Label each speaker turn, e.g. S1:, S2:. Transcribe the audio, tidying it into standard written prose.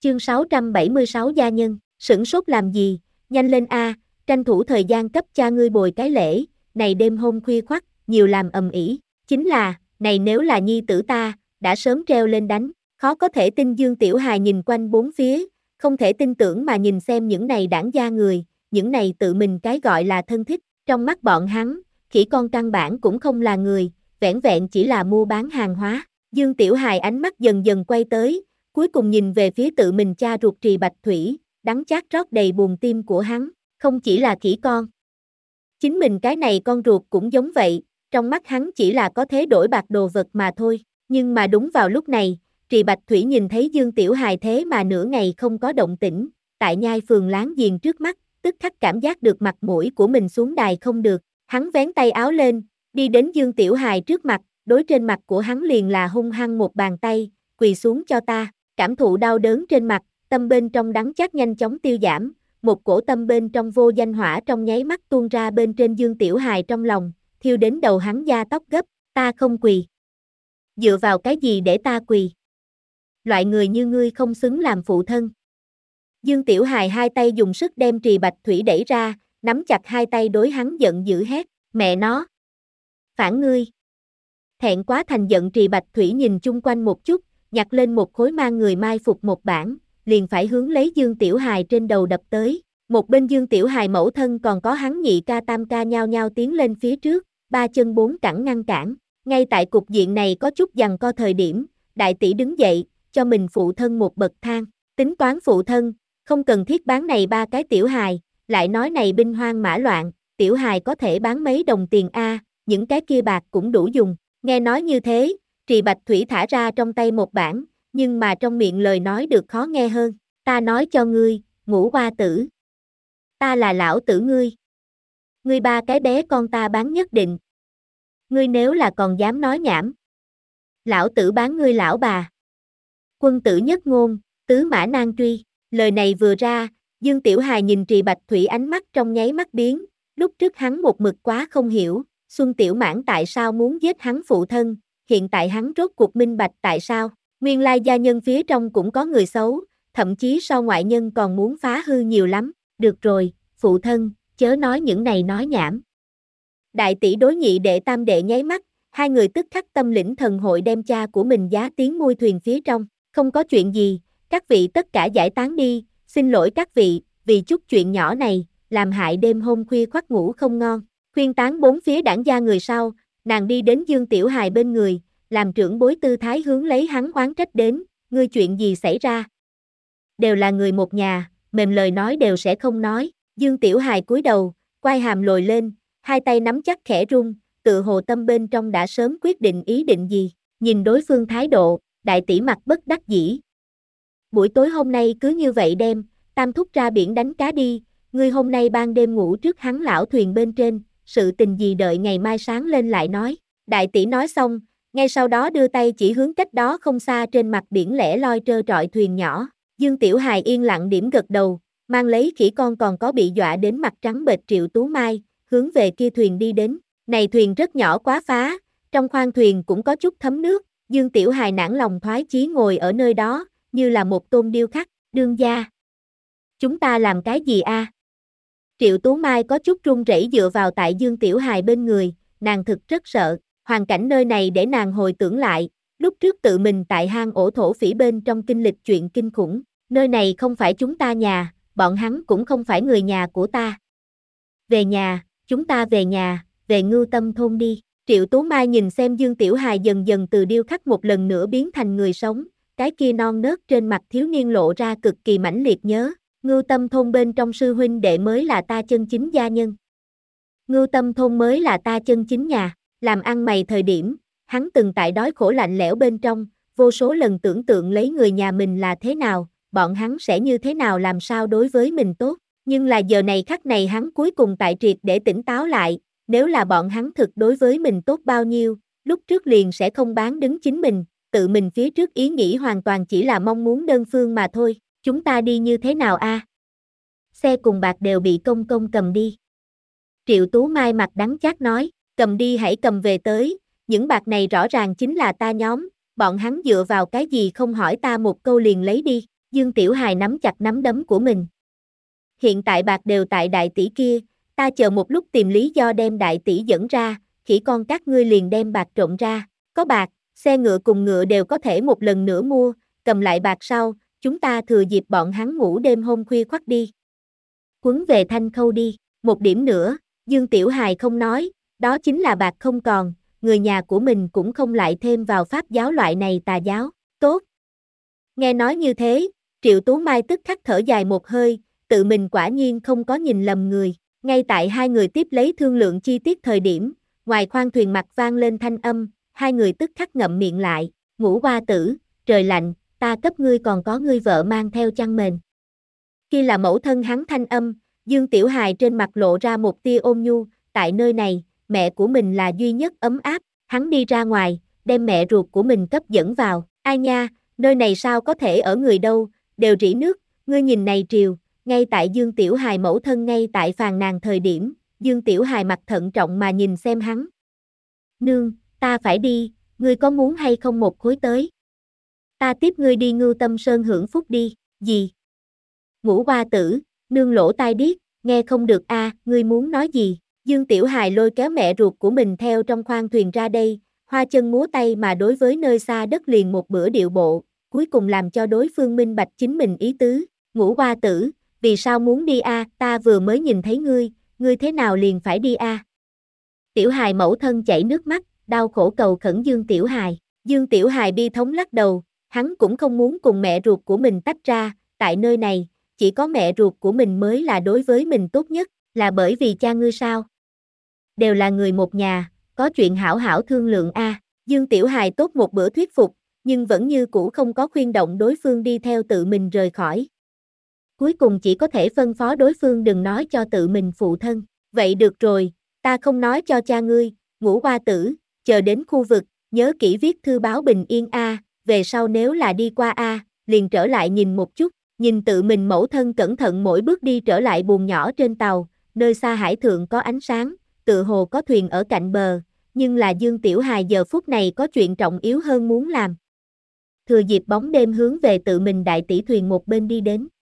S1: Chương 676 gia nhân, sửng sốt làm gì, nhanh lên a, tranh thủ thời gian cấp cha ngươi bồi cái lễ, này đêm hôm khuya khoắt, nhiều làm ầm ĩ, chính là, này nếu là nhi tử ta, đã sớm treo lên đánh, khó có thể tin Dương Tiểu Hài nhìn quanh bốn phía, không thể tin tưởng mà nhìn xem những này đảng gia người, những này tự mình cái gọi là thân thích, trong mắt bọn hắn, khỉ con căn bản cũng không là người, vẻn vẹn chỉ là mua bán hàng hóa. Dương Tiểu Hài ánh mắt dần dần quay tới, cuối cùng nhìn về phía tự mình cha ruột Trì Bạch Thủy, đắng chát rót đầy buồn tim của hắn, không chỉ là khỉ con. Chính mình cái này con ruột cũng giống vậy, trong mắt hắn chỉ là có thế đổi bạc đồ vật mà thôi, nhưng mà đúng vào lúc này, Trì Bạch Thủy nhìn thấy Dương Tiểu Hài thế mà nửa ngày không có động tĩnh, tại nhai phường láng giềng trước mắt, tức khắc cảm giác được mặt mũi của mình xuống đài không được, hắn vén tay áo lên, đi đến Dương Tiểu Hài trước mặt, đối trên mặt của hắn liền là hung hăng một bàn tay, quỳ xuống cho ta, cảm thụ đau đớn trên mặt, tâm bên trong đắng chát nhanh chóng tiêu giảm, một cổ tâm bên trong vô danh hỏa trong nháy mắt tuôn ra bên trên Dương Tiểu Hài trong lòng, thiêu đến đầu hắn da tóc gấp, ta không quỳ. Dựa vào cái gì để ta quỳ? Loại người như ngươi không xứng làm phụ thân. Dương Tiểu Hài hai tay dùng sức đem Trì Bạch Thủy đẩy ra, nắm chặt hai tay đối hắn giận dữ hét, mẹ nó. Phản ngươi. Thẹn quá thành giận Trì Bạch Thủy nhìn chung quanh một chút, nhặt lên một khối mang người mai phục một bản, liền phải hướng lấy Dương Tiểu Hài trên đầu đập tới. Một bên Dương Tiểu Hài mẫu thân còn có hắn nhị ca tam ca nhao nhao tiến lên phía trước, ba chân bốn cẳng ngăn cản. Ngay tại cục diện này có chút giằng co thời điểm, đại tỷ đứng dậy, cho mình phụ thân một bậc thang. Tính toán phụ thân, không cần thiết bán này ba cái Tiểu Hài, lại nói này binh hoang mã loạn, Tiểu Hài có thể bán mấy đồng tiền a, những cái kia bạc cũng đủ dùng. Nghe nói như thế, Trì Bạch Thủy thả ra trong tay một bản, nhưng mà trong miệng lời nói được khó nghe hơn. Ta nói cho ngươi, ngũ hoa tử. Ta là lão tử ngươi. Ngươi ba cái bé con ta bán nhất định. Ngươi nếu là còn dám nói nhảm. Lão tử bán ngươi lão bà. Quân tử nhất ngôn, tứ mã nan truy. Lời này vừa ra, Dương Tiểu Hài nhìn Trì Bạch Thủy ánh mắt trong nháy mắt biến. Lúc trước hắn một mực quá không hiểu, Xuân Tiểu Mãn tại sao muốn giết hắn phụ thân, hiện tại hắn rốt cuộc minh bạch tại sao. Nguyên lai gia nhân phía trong cũng có người xấu, thậm chí so ngoại nhân còn muốn phá hư nhiều lắm. Được rồi, phụ thân, chớ nói những này nói nhảm. Đại tỷ đối nhị đệ tam đệ nháy mắt, hai người tức khắc tâm lĩnh thần hội đem cha của mình giá tiến mui thuyền phía trong. Không có chuyện gì, các vị tất cả giải tán đi, xin lỗi các vị, vì chút chuyện nhỏ này, làm hại đêm hôm khuya khoắt ngủ không ngon. Khuyên tán bốn phía đảng gia người sau, nàng đi đến Dương Tiểu Hài bên người, làm trưởng bối tư thái hướng lấy hắn oán trách đến, ngươi chuyện gì xảy ra? Đều là người một nhà, mềm lời nói đều sẽ không nói. Dương Tiểu Hài cúi đầu, quai hàm lồi lên, hai tay nắm chắc khẽ run, tự hồ tâm bên trong đã sớm quyết định ý định gì. Nhìn đối phương thái độ, đại tỷ mặt bất đắc dĩ. Buổi tối hôm nay cứ như vậy đem, tam thúc ra biển đánh cá đi, ngươi hôm nay ban đêm ngủ trước hắn lão thuyền bên trên, sự tình gì đợi ngày mai sáng lên lại nói. Đại tỷ nói xong, ngay sau đó đưa tay chỉ hướng cách đó không xa trên mặt biển lẻ loi trơ trọi thuyền nhỏ. Dương Tiểu Hài yên lặng điểm gật đầu, mang lấy khỉ con còn có bị dọa đến mặt trắng bệch Triệu Tú Mai, hướng về kia thuyền đi đến. Này thuyền rất nhỏ quá phá, trong khoang thuyền cũng có chút thấm nước, Dương Tiểu Hài nản lòng thoái chí ngồi ở nơi đó, như là một tôn điêu khắc, đương gia. Chúng ta làm cái gì a? Triệu Tú Mai có chút run rẩy dựa vào tại Dương Tiểu Hài bên người, nàng thực rất sợ, hoàn cảnh nơi này để nàng hồi tưởng lại, lúc trước tự mình tại hang ổ thổ phỉ bên trong kinh lịch chuyện kinh khủng, nơi này không phải chúng ta nhà, bọn hắn cũng không phải người nhà của ta. Về nhà, chúng ta về nhà, về Ngưu Tâm thôn đi. Triệu Tú Mai nhìn xem Dương Tiểu Hài dần dần từ điêu khắc một lần nữa biến thành người sống, cái kia non nớt trên mặt thiếu niên lộ ra cực kỳ mãnh liệt nhớ. Ngưu Tâm thôn bên trong sư huynh đệ mới là ta chân chính gia nhân. Ngưu Tâm thôn mới là ta chân chính nhà. Làm ăn mày thời điểm, hắn từng tại đói khổ lạnh lẽo bên trong, vô số lần tưởng tượng lấy người nhà mình là thế nào, bọn hắn sẽ như thế nào làm sao đối với mình tốt. Nhưng là giờ này khắc này hắn cuối cùng tại triệt để tỉnh táo lại, nếu là bọn hắn thực đối với mình tốt bao nhiêu, lúc trước liền sẽ không bán đứng chính mình, tự mình phía trước ý nghĩ hoàn toàn chỉ là mong muốn đơn phương mà thôi. Chúng ta đi như thế nào a? Xe cùng bạc đều bị công công cầm đi. Triệu Tú Mai mặt đắng chát nói, cầm đi hãy cầm về tới, những bạc này rõ ràng chính là ta nhóm, bọn hắn dựa vào cái gì không hỏi ta một câu liền lấy đi. Dương Tiểu Hài nắm chặt nắm đấm của mình. Hiện tại bạc đều tại đại tỷ kia, ta chờ một lúc tìm lý do đem đại tỷ dẫn ra, khỉ con các ngươi liền đem bạc trộn ra, có bạc, xe ngựa cùng ngựa đều có thể một lần nữa mua, cầm lại bạc sau, chúng ta thừa dịp bọn hắn ngủ đêm hôm khuya khoắt đi. Quấn về Thanh Khâu đi, một điểm nữa, Dương Tiểu Hài không nói, đó chính là bạc không còn, người nhà của mình cũng không lại thêm vào pháp giáo loại này tà giáo, tốt. Nghe nói như thế, Triệu Tú Mai tức khắc thở dài một hơi, tự mình quả nhiên không có nhìn lầm người, ngay tại hai người tiếp lấy thương lượng chi tiết thời điểm, ngoài khoang thuyền mặt vang lên thanh âm, hai người tức khắc ngậm miệng lại, Ngũ Hoa Tử, trời lạnh, ta cấp ngươi còn có ngươi vợ mang theo chăn mền. Khi là mẫu thân hắn thanh âm, Dương Tiểu Hài trên mặt lộ ra một tia ôn nhu, tại nơi này, mẹ của mình là duy nhất ấm áp, hắn đi ra ngoài, đem mẹ ruột của mình cấp dẫn vào, ai nha, nơi này sao có thể ở người đâu, đều rỉ nước, ngươi nhìn này triều, ngay tại Dương Tiểu Hài mẫu thân ngay tại phàn nàn thời điểm, Dương Tiểu Hài mặt thận trọng mà nhìn xem hắn. Nương, ta phải đi, ngươi có muốn hay không một khối tới? Ta tiếp ngươi đi Ngưu Tâm Sơn hưởng phúc đi, gì? Ngũ Hoa Tử, nương lỗ tai điếc, nghe không được a, ngươi muốn nói gì? Dương Tiểu Hài lôi kéo mẹ ruột của mình theo trong khoang thuyền ra đây, hoa chân múa tay mà đối với nơi xa đất liền một bữa điệu bộ, cuối cùng làm cho đối phương minh bạch chính mình ý tứ. Ngũ Hoa Tử, vì sao muốn đi a? Ta vừa mới nhìn thấy ngươi thế nào liền phải đi a? Tiểu Hài mẫu thân chảy nước mắt, đau khổ cầu khẩn Dương Tiểu Hài. Dương Tiểu Hài bi thống lắc đầu, hắn cũng không muốn cùng mẹ ruột của mình tách ra, tại nơi này, chỉ có mẹ ruột của mình mới là đối với mình tốt nhất, là bởi vì cha ngươi sao? Đều là người một nhà, có chuyện hảo hảo thương lượng a. Dương Tiểu Hài tốt một bữa thuyết phục, nhưng vẫn như cũ không có khuyên động đối phương đi theo tự mình rời khỏi. Cuối cùng chỉ có thể phân phó đối phương đừng nói cho tự mình phụ thân. Vậy được rồi, ta không nói cho cha ngươi, Ngũ Hoa Tử, chờ đến khu vực, nhớ kỹ viết thư báo bình yên a, về sau nếu là đi qua a, liền trở lại nhìn một chút, nhìn tự mình mẫu thân cẩn thận mỗi bước đi trở lại buồng nhỏ trên tàu, nơi xa hải thượng có ánh sáng, tựa hồ có thuyền ở cạnh bờ, nhưng là Dương Tiểu Hài giờ phút này có chuyện trọng yếu hơn muốn làm. Thừa dịp bóng đêm hướng về tự mình đại tỷ thuyền một bên đi đến.